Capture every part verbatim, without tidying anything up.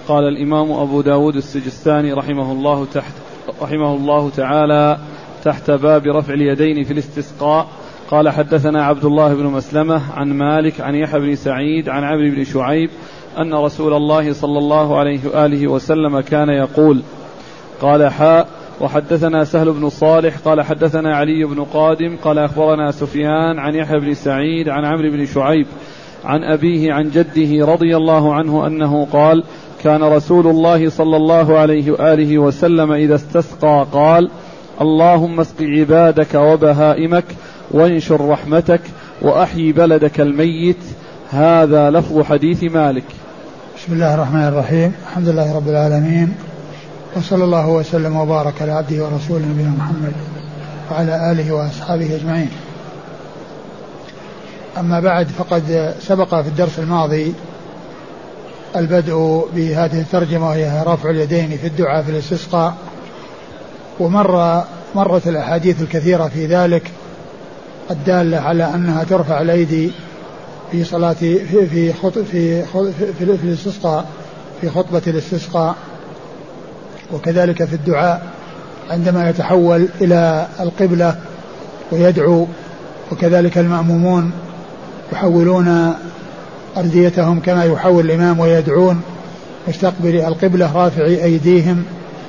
قال الإمام أبو داود السجستاني رحمه الله, تحت رحمه الله تعالى تحت باب رفع اليدين في الاستسقاء. قال حدثنا عبد الله بن مسلمة عن مالك عن يحيى بن سعيد عن عمرو بن شعيب أن رسول الله صلى الله عليه وآله وسلم كان يقول. قال حاء وحدثنا سهل بن صالح قال حدثنا علي بن قادم قال أخبرنا سفيان عن يحيى بن سعيد عن عمرو بن شعيب عن أبيه عن جده رضي الله عنه أنه قال كان رسول الله صلى الله عليه وآله وسلم إذا استسقى قال اللهم اسق عبادك وبهائمك وانشر رحمتك وأحيي بلدك الميت. هذا لفظ حديث مالك. بسم الله الرحمن الرحيم. الحمد لله رب العالمين، وصلى الله وسلم وبارك على عبده ورسوله نبينا محمد وعلى آله وأصحابه أجمعين. أما بعد، فقد سبق في الدرس الماضي البدء بهذه الترجمة وهي رفع اليدين في الدعاء في الاستسقاء، ومر مرت الأحاديث الكثيرة في ذلك الدالة على أنها ترفع الأيدي في صلاة في في خط في في, في, في الاستسقاء في خطبة الاستسقاء، وكذلك في الدعاء عندما يتحول إلى القبلة ويدعو، وكذلك المأمومون يحولون أرديتهم كما يحول الإمام ويدعون مستقبل القبلة رافعي أيديهم،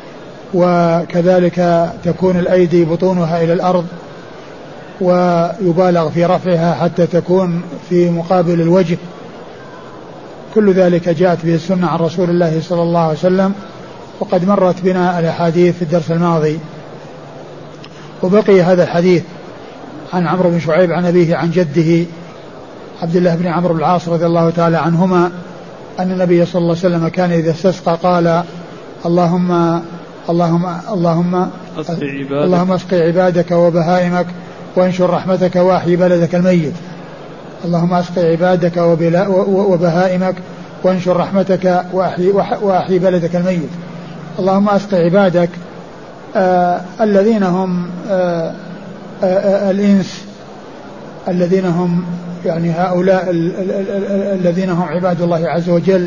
وكذلك تكون الأيدي بطونها إلى الأرض ويبالغ في رفعها حتى تكون في مقابل الوجه. كل ذلك جاءت به السنة عن رسول الله صلى الله عليه وسلم، وقد مرت بنا الأحاديث في الدرس الماضي. وبقي هذا الحديث عن عمرو بن شعيب عن أبيه عن جده عبد الله بن عمرو بن العاص رضي الله تعالى عنهما أن النبي صلى الله عليه وسلم كان إذا استسقى قال اللهم اللهم اللهم اللهم اسق عبادك وبهائمك وانشر رحمتك واحيي بلدك الميت. اللهم اسق عبادك وبهائمك وانشر رحمتك واحيي بلدك الميت. اللهم اسق عبادك آه الذين هم آه آه الإنس الذين هم يعني هؤلاء الذين هم عباد الله عز وجل،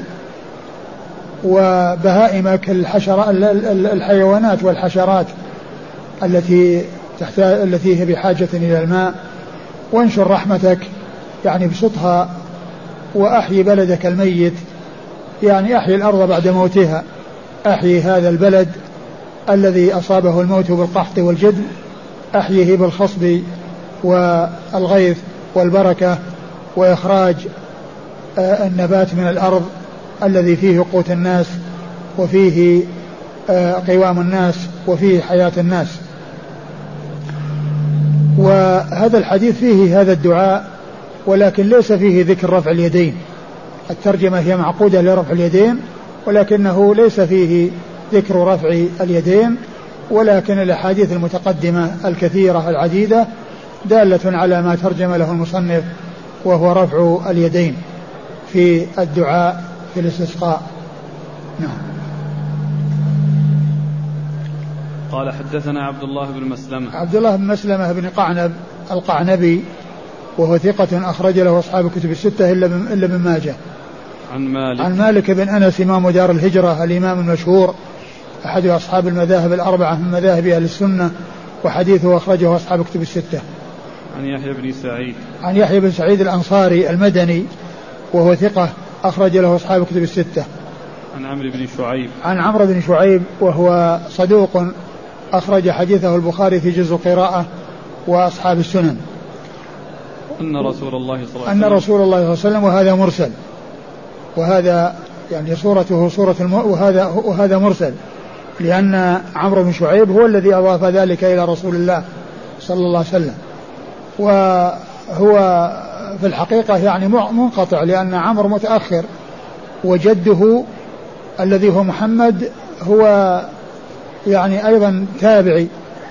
وبهائمك الحشرات الحيوانات والحشرات التي تحتاج التي هي بحاجة إلى الماء. وانشر رحمتك يعني بسطها، وأحيي بلدك الميت يعني أحيي الأرض بعد موتها، أحيي هذا البلد الذي أصابه الموت بالقحط والجدب، أحييه بالخصب والغيث والبركة وإخراج النبات من الأرض الذي فيه قوت الناس وفيه قوام الناس وفيه حياة الناس. وهذا الحديث فيه هذا الدعاء، ولكن ليس فيه ذكر رفع اليدين. الترجمة هي معقودة لرفع اليدين، ولكنه ليس فيه ذكر رفع اليدين، ولكن الأحاديث المتقدمة الكثيرة العديدة دالة على ما ترجم له المصنف، وهو رفع اليدين في الدعاء في الاستسقاء. نعم. قال حدثنا عبد الله بن مسلمة عبد الله بن مسلمة بن قعنب القعنبي، وهو ثقة أخرج له أصحاب الكتب الستة إلا ابن ماجه. عن مالك عن مالك بن أنس إمام دار الهجرة الإمام المشهور أحد أصحاب المذاهب الأربعة من مذاهب أهل السنة، وحديثه أخرجه أصحاب الكتب الستة. عن يحيى بن سعيد عن يحيى بن سعيد الأنصاري المدني، وهو ثقة أخرج له أصحاب الكتب الستة. عن عمرو بن شعيب عن عمرو بن شعيب وهو صدوق أخرج حديثه البخاري في جزء القراءة وأصحاب السنن. أن رسول الله صلى الله عليه وسلم أن رسول الله صلى الله عليه وسلم وهذا مرسل، وهذا يعني صورته صورة الم... وهذا وهذا مرسل، لأن عمرو بن شعيب هو الذي أضاف ذلك إلى رسول الله صلى الله عليه وسلم، وهو في الحقيقة يعني منقطع، لأن عمرو متأخر، وجده الذي هو محمد هو يعني أيضا تابعي.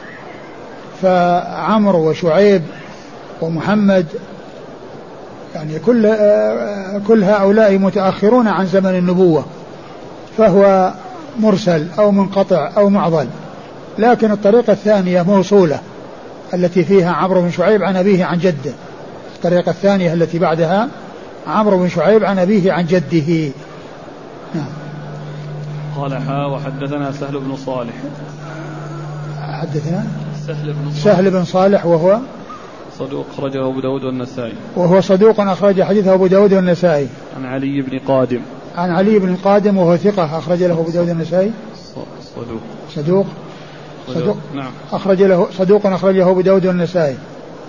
فعمرو وشعيب ومحمد يعني كل كل هؤلاء متأخرون عن زمن النبوة، فهو مرسل أو منقطع أو معضل. لكن الطريقة الثانية موصولة التي فيها عمرو بن شعيب عن أبيه عن جده. الطريقة الثانية التي بعدها عمرو بن شعيب عن أبيه عن جده. قال حا وحدثنا سهل بن صالح. حدثنا سهل بن صالح, سهل بن صالح وهو صدوق أخرجه أبو داود والنسائي. وهو صدوق أخرج حديثه أبو داود والنسائي. عن علي بن قادم. عن علي بن قادم وهو ثقة أخرج له أبو داود والنسائي. صدوق صدوق صدوق نعم. أخرج له صدوق أخرجه أبو داود والنسائي.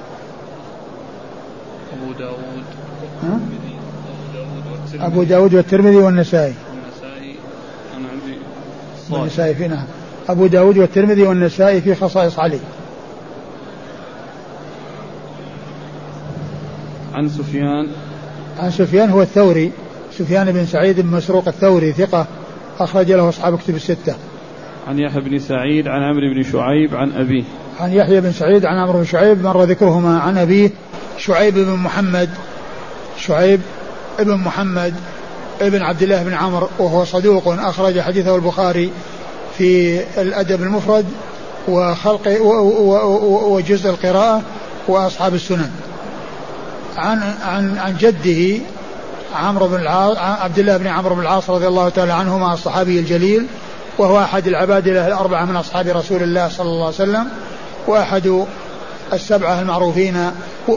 أبو داود ها؟ أبو داود والترمذي والنسائي. والنسائي في نعم. أبو داود والترمذي والنسائي في خصائص علي. عن سفيان. عن سفيان هو الثوري، سفيان بن سعيد بن مسروق الثوري ثقة أخرج له أصحاب كتب الستة. عن يحيى بن سعيد عن عمرو بن شعيب عن أبيه. عن يحيى بن سعيد عن عمرو بن شعيب مر ذكرهما. عن أبيه شعيب بن محمد شعيب بن محمد ابن عبد الله بن عمرو وهو صدوق أخرج حديثه البخاري في الأدب المفرد وخلق وجزء القراءة وأصحاب السنن. عن عن عن جده عمرو بن العاص عبد الله بن عمرو بن العاص رضي الله تعالى عنهما الصحابي الجليل، وهو أحد العبادلة الأربعة من أصحاب رسول الله صلى الله عليه وسلم، وأحد السبعة المعروفين،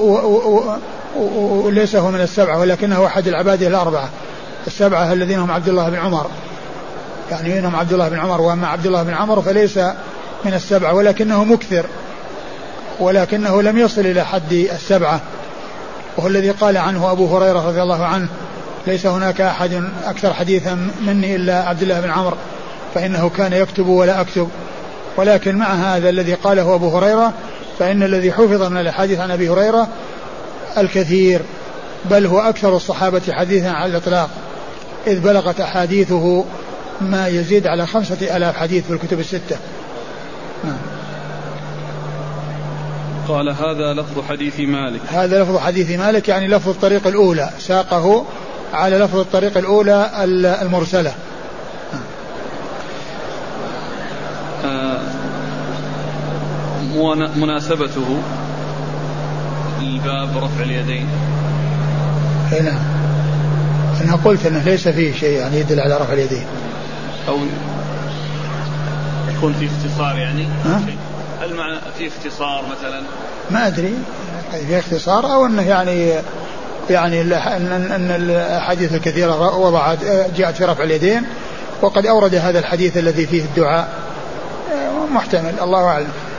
وليس هو من السبعة ولكنه أحد العبادلة الأربعة السبعة الذين هم عبد الله بن عمر، يعني منهم عبد الله بن عمر، وأما عبد الله بن عمر فليس من السبعة ولكنه مكثر، ولكنه لم يصل إلى حد السبعة، وهو الذي قال عنه أبو هريرة رضي الله عنه: ليس هناك أحد أكثر حديثا مني إلا عبد الله بن عمر فإنه كان يكتب ولا أكتب. ولكن مع هذا الذي قاله أبو هريرة فإن الذي حفظ من الحديث عن أبي هريرة الكثير، بل هو أكثر الصحابة حديثا على الإطلاق، إذ بلغت أحاديثه ما يزيد على خمسة ألاف حديث في الكتب الستة. قال هذا لفظ حديث مالك. هذا لفظ حديث مالك يعني لفظ الطريق الأولى، ساقه على لفظ الطريق الأولى المرسلة. آه مناسبته الباب رفع اليدين. هنا أنا قلت أنه ليس فيه شيء يعني يدل على رفع اليدين، أو يكون في اختصار يعني. ها؟ هل معنى في اختصار مثلا؟ ما أدري في اختصار أو أنه يعني يعني أن الأحاديث الكثيرة وضعت جاءت في رفع اليدين، وقد أورد هذا الحديث الذي فيه الدعاء، محتمل، الله أعلم.